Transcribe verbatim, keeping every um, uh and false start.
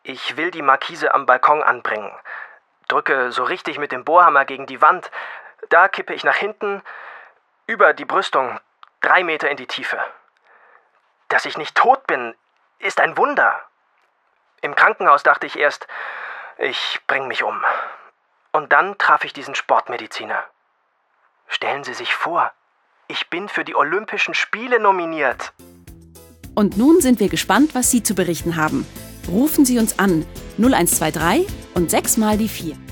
Ich will die Markise am Balkon anbringen. Drücke so richtig mit dem Bohrhammer gegen die Wand. Da kippe ich nach hinten, über die Brüstung, drei Meter in die Tiefe. Dass ich nicht tot bin, ist ein Wunder. Im Krankenhaus dachte ich erst, ich bringe mich um. Und dann traf ich diesen Sportmediziner. Stellen Sie sich vor, ich bin für die Olympischen Spiele nominiert. Und nun sind wir gespannt, was Sie zu berichten haben. Rufen Sie uns an null eins zwei drei und sechs mal die vier.